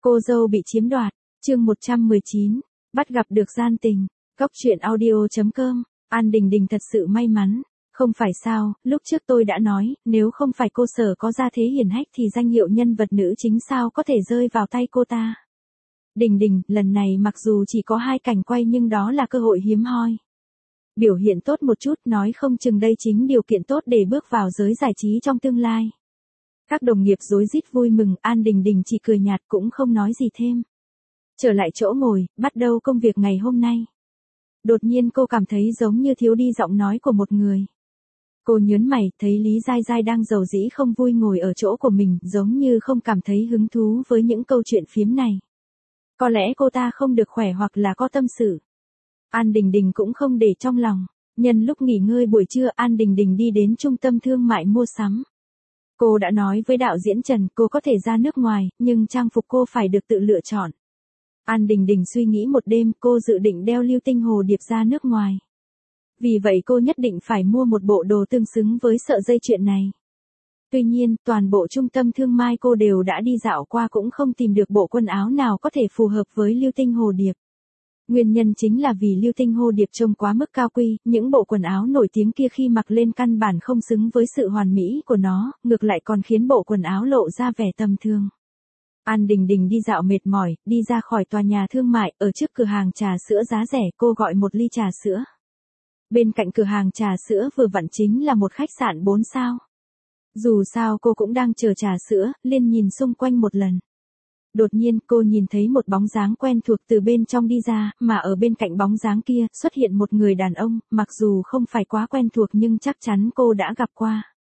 Cô dâu bị chiếm đoạt, chương 119, bắt gặp được gian tình, Góc truyện audio.com, An Đình Đình thật sự may mắn, không phải sao, lúc trước tôi đã nói, nếu không phải cô Sở có gia thế hiển hách thì danh hiệu nhân vật nữ chính sao có thể rơi vào tay cô ta. Đình Đình, lần này mặc dù chỉ có 2 cảnh quay nhưng đó là cơ hội hiếm hoi. Biểu hiện tốt một chút, nói không chừng đây chính điều kiện tốt để bước vào giới giải trí trong tương lai. Các đồng nghiệp rối rít vui mừng, An Đình Đình chỉ cười nhạt cũng không nói gì thêm. Trở lại chỗ ngồi, bắt đầu công việc ngày hôm nay. Đột nhiên cô cảm thấy giống như thiếu đi giọng nói của một người. Cô nhớn mày, thấy Lý Giai Giai đang rầu rĩ không vui ngồi ở chỗ của mình, giống như không cảm thấy hứng thú với những câu chuyện phiếm này. Có lẽ cô ta không được khỏe hoặc là có tâm sự. An Đình Đình cũng không để trong lòng. Nhân lúc nghỉ ngơi buổi trưa, An Đình Đình đi đến trung tâm thương mại mua sắm. Cô đã nói với đạo diễn Trần cô có thể ra nước ngoài, nhưng trang phục cô phải được tự lựa chọn. An Đình Đình suy nghĩ một đêm, cô dự định đeo lưu tinh hồ điệp ra nước ngoài. Vì vậy cô nhất định phải mua một bộ đồ tương xứng với sợi dây chuyền này. Tuy nhiên, toàn bộ trung tâm thương mại cô đều đã đi dạo qua cũng không tìm được bộ quần áo nào có thể phù hợp với lưu tinh hồ điệp. Nguyên nhân chính là vì lưu tinh hồ điệp trông quá mức cao quý, những bộ quần áo nổi tiếng kia khi mặc lên căn bản không xứng với sự hoàn mỹ của nó, ngược lại còn khiến bộ quần áo lộ ra vẻ tầm thường. An Đình Đình đi dạo mệt mỏi, đi ra khỏi tòa nhà thương mại, ở trước cửa hàng trà sữa giá rẻ, cô gọi một ly trà sữa. Bên cạnh cửa hàng trà sữa vừa vặn chính là một khách sạn 4 sao. Dù sao cô cũng đang chờ trà sữa, liền nhìn xung quanh một lần. Đột nhiên cô nhìn thấy một bóng dáng quen thuộc từ bên trong đi ra, mà ở bên cạnh bóng dáng kia xuất hiện một người đàn ông, mặc dù không phải quá quen thuộc nhưng chắc chắn cô đã gặp qua.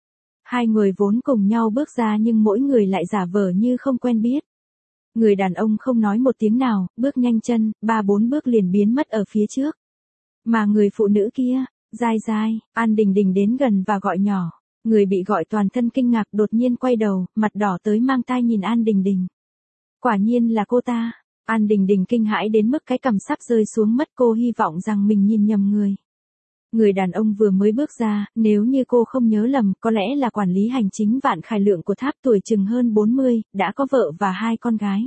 Hai người vốn cùng nhau bước ra nhưng mỗi người lại giả vờ như không quen biết. Người đàn ông không nói một tiếng nào, bước nhanh chân, 3-4 bước liền biến mất ở phía trước. Mà người phụ nữ kia, Giai Giai, An Đình Đình đến gần và gọi nhỏ. Người bị gọi toàn thân kinh ngạc đột nhiên quay đầu, mặt đỏ tới mang tai nhìn An Đình Đình. Quả nhiên là cô ta. An Đình Đình kinh hãi đến mức cái cằm sắp rơi xuống mất, cô hy vọng rằng mình nhìn nhầm người. Người đàn ông vừa mới bước ra, nếu như cô không nhớ lầm, có lẽ là quản lý hành chính Vạn Khải Lượng của tháp, tuổi chừng hơn 40, đã có vợ và 2 con gái.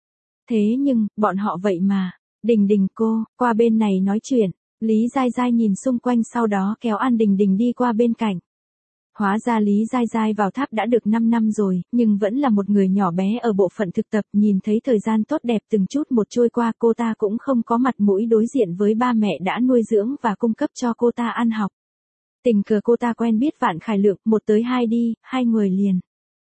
Thế nhưng, bọn họ vậy mà. Đình Đình cô, qua bên này nói chuyện. Lý Giai Giai nhìn xung quanh sau đó kéo An Đình Đình đi qua bên cạnh. Hóa ra Lý Giai Giai vào tháp đã được 5 năm rồi, nhưng vẫn là một người nhỏ bé ở bộ phận thực tập, nhìn thấy thời gian tốt đẹp từng chút một trôi qua, cô ta cũng không có mặt mũi đối diện với ba mẹ đã nuôi dưỡng và cung cấp cho cô ta ăn học. Tình cờ cô ta quen biết Vạn Khải Lượng, 1 tới 2 đi, 2 người liền.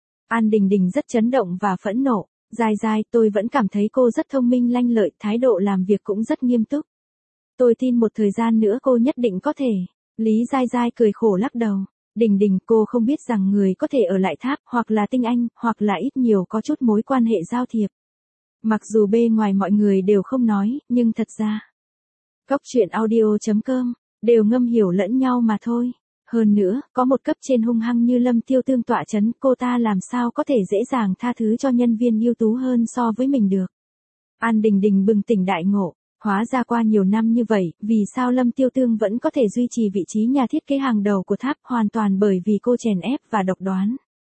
An Đình Đình rất chấn động và phẫn nộ. Giai Giai, tôi vẫn cảm thấy cô rất thông minh lanh lợi, thái độ làm việc cũng rất nghiêm túc. Tôi tin một thời gian nữa cô nhất định có thể. Lý Giai Giai cười khổ lắc đầu. Đình Đình, cô không biết rằng người có thể ở lại tháp, hoặc là tinh anh, hoặc là ít nhiều có chút mối quan hệ giao thiệp. Mặc dù bề ngoài mọi người đều không nói, nhưng thật ra, Góc truyện audio.com, đều ngầm hiểu lẫn nhau mà thôi. Hơn nữa, có một cấp trên hung hăng như Lâm Tiêu Tương tọa chấn, cô ta làm sao có thể dễ dàng tha thứ cho nhân viên ưu tú hơn so với mình được. An Đình Đình bừng tỉnh đại ngộ. Hóa ra qua nhiều năm như vậy, vì sao Lâm Tiêu Tương vẫn có thể duy trì vị trí nhà thiết kế hàng đầu của tháp, hoàn toàn bởi vì cô chèn ép và độc đoán.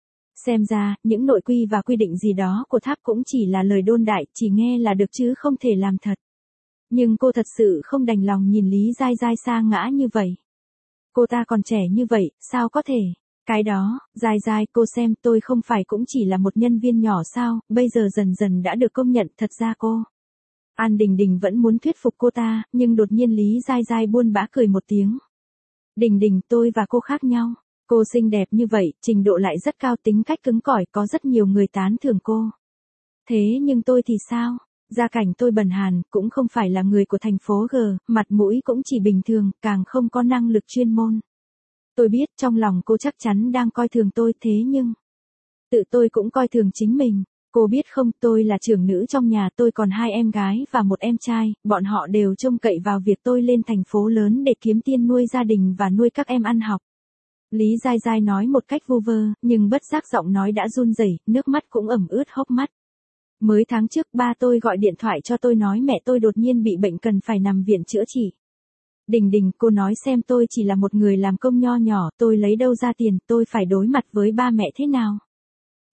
Xem ra, những nội quy và quy định gì đó của tháp cũng chỉ là lời đồn đại, chỉ nghe là được chứ không thể làm thật. Nhưng cô thật sự không đành lòng nhìn Lý Giai Giai sa ngã như vậy. Cô ta còn trẻ như vậy, sao có thể? Cái đó, Giai Giai, cô xem, tôi không phải cũng chỉ là một nhân viên nhỏ sao, bây giờ dần dần đã được công nhận, thật ra cô. An Đình Đình vẫn muốn thuyết phục cô ta, nhưng đột nhiên Lý Giai Giai buôn bã cười một tiếng. Đình Đình, tôi và cô khác nhau. Cô xinh đẹp như vậy, trình độ lại rất cao, tính cách cứng cỏi, có rất nhiều người tán thưởng cô. Thế nhưng tôi thì sao? Gia cảnh tôi bần hàn, cũng không phải là người của thành phố G, mặt mũi cũng chỉ bình thường, càng không có năng lực chuyên môn. Tôi biết trong lòng cô chắc chắn đang coi thường tôi, thế nhưng tự tôi cũng coi thường chính mình. Cô biết không, tôi là trưởng nữ trong nhà, tôi còn 2 em gái và 1 em trai, bọn họ đều trông cậy vào việc tôi lên thành phố lớn để kiếm tiền nuôi gia đình và nuôi các em ăn học. Lý Giai Giai nói một cách vu vơ, nhưng bất giác giọng nói đã run rẩy, nước mắt cũng ẩm ướt hốc mắt. Mới tháng trước ba tôi gọi điện thoại cho tôi nói mẹ tôi đột nhiên bị bệnh cần phải nằm viện chữa trị. Đình Đình, cô nói xem, tôi chỉ là một người làm công nho nhỏ, tôi lấy đâu ra tiền, tôi phải đối mặt với ba mẹ thế nào?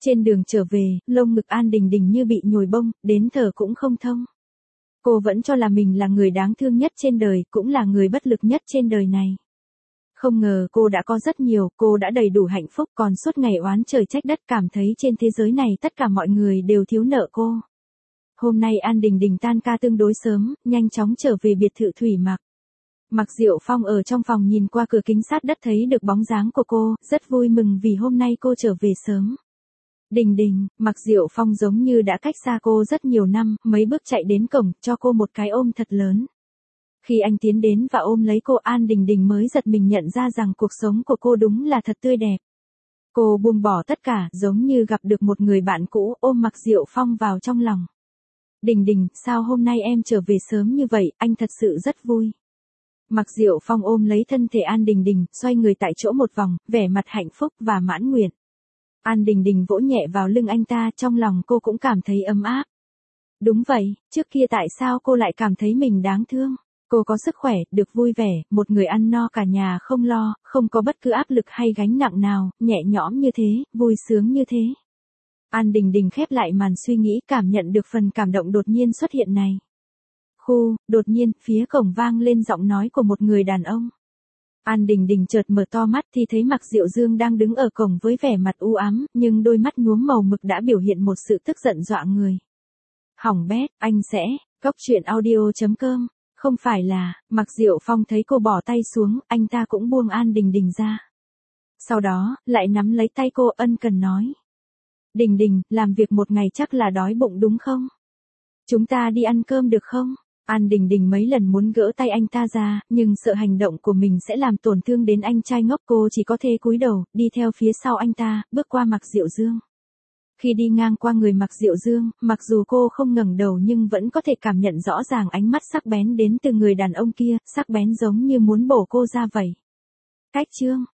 Trên đường trở về, lông ngực An Đình Đình như bị nhồi bông, đến thở cũng không thông. Cô vẫn cho là mình là người đáng thương nhất trên đời, cũng là người bất lực nhất trên đời này. Không ngờ cô đã có rất nhiều, cô đã đầy đủ hạnh phúc, còn suốt ngày oán trời trách đất, cảm thấy trên thế giới này tất cả mọi người đều thiếu nợ cô. Hôm nay An Đình Đình tan ca tương đối sớm, nhanh chóng trở về biệt thự Thủy Mặc. Mạc Diệu Phong ở trong phòng nhìn qua cửa kính sát đất thấy được bóng dáng của cô, rất vui mừng vì hôm nay cô trở về sớm. Đình Đình, Mạc Diệu Phong giống như đã cách xa cô rất nhiều năm, mấy bước chạy đến cổng, cho cô một cái ôm thật lớn. Khi anh tiến đến và ôm lấy cô, An Đình Đình mới giật mình nhận ra rằng cuộc sống của cô đúng là thật tươi đẹp. Cô buông bỏ tất cả, giống như gặp được một người bạn cũ, ôm Mạc Diệu Phong vào trong lòng. Đình Đình, sao hôm nay em trở về sớm như vậy, anh thật sự rất vui. Mạc Diệu Phong ôm lấy thân thể An Đình Đình, xoay người tại chỗ một vòng, vẻ mặt hạnh phúc và mãn nguyện. An Đình Đình vỗ nhẹ vào lưng anh ta, trong lòng cô cũng cảm thấy ấm áp. Đúng vậy, trước kia tại sao cô lại cảm thấy mình đáng thương? Cô có sức khỏe, được vui vẻ, một người ăn no cả nhà không lo, không có bất cứ áp lực hay gánh nặng nào, nhẹ nhõm như thế, vui sướng như thế. An Đình Đình khép lại màn suy nghĩ, cảm nhận được phần cảm động đột nhiên xuất hiện này. Đột nhiên, phía cổng vang lên giọng nói của một người đàn ông. An Đình Đình chợt mở to mắt thì thấy Mạc Diệu Dương đang đứng ở cổng với vẻ mặt u ám, nhưng đôi mắt nhuốm màu mực đã biểu hiện một sự tức giận dọa người. Hỏng bét, anh sẽ, coctruyện.audio.com, không phải là, Mạc Diệu Phong thấy cô bỏ tay xuống, anh ta cũng buông An Đình Đình ra. Sau đó, lại nắm lấy tay cô ân cần nói. Đình Đình, làm việc một ngày chắc là đói bụng đúng không? Chúng ta đi ăn cơm được không? An Đình Đình mấy lần muốn gỡ tay anh ta ra, nhưng sợ hành động của mình sẽ làm tổn thương đến anh trai ngốc, cô chỉ có thể cúi đầu, đi theo phía sau anh ta, bước qua Mạc Diệu Dương. Khi đi ngang qua người Mạc Diệu Dương, mặc dù cô không ngẩng đầu nhưng vẫn có thể cảm nhận rõ ràng ánh mắt sắc bén đến từ người đàn ông kia, sắc bén giống như muốn bổ cô ra vậy. Cách chương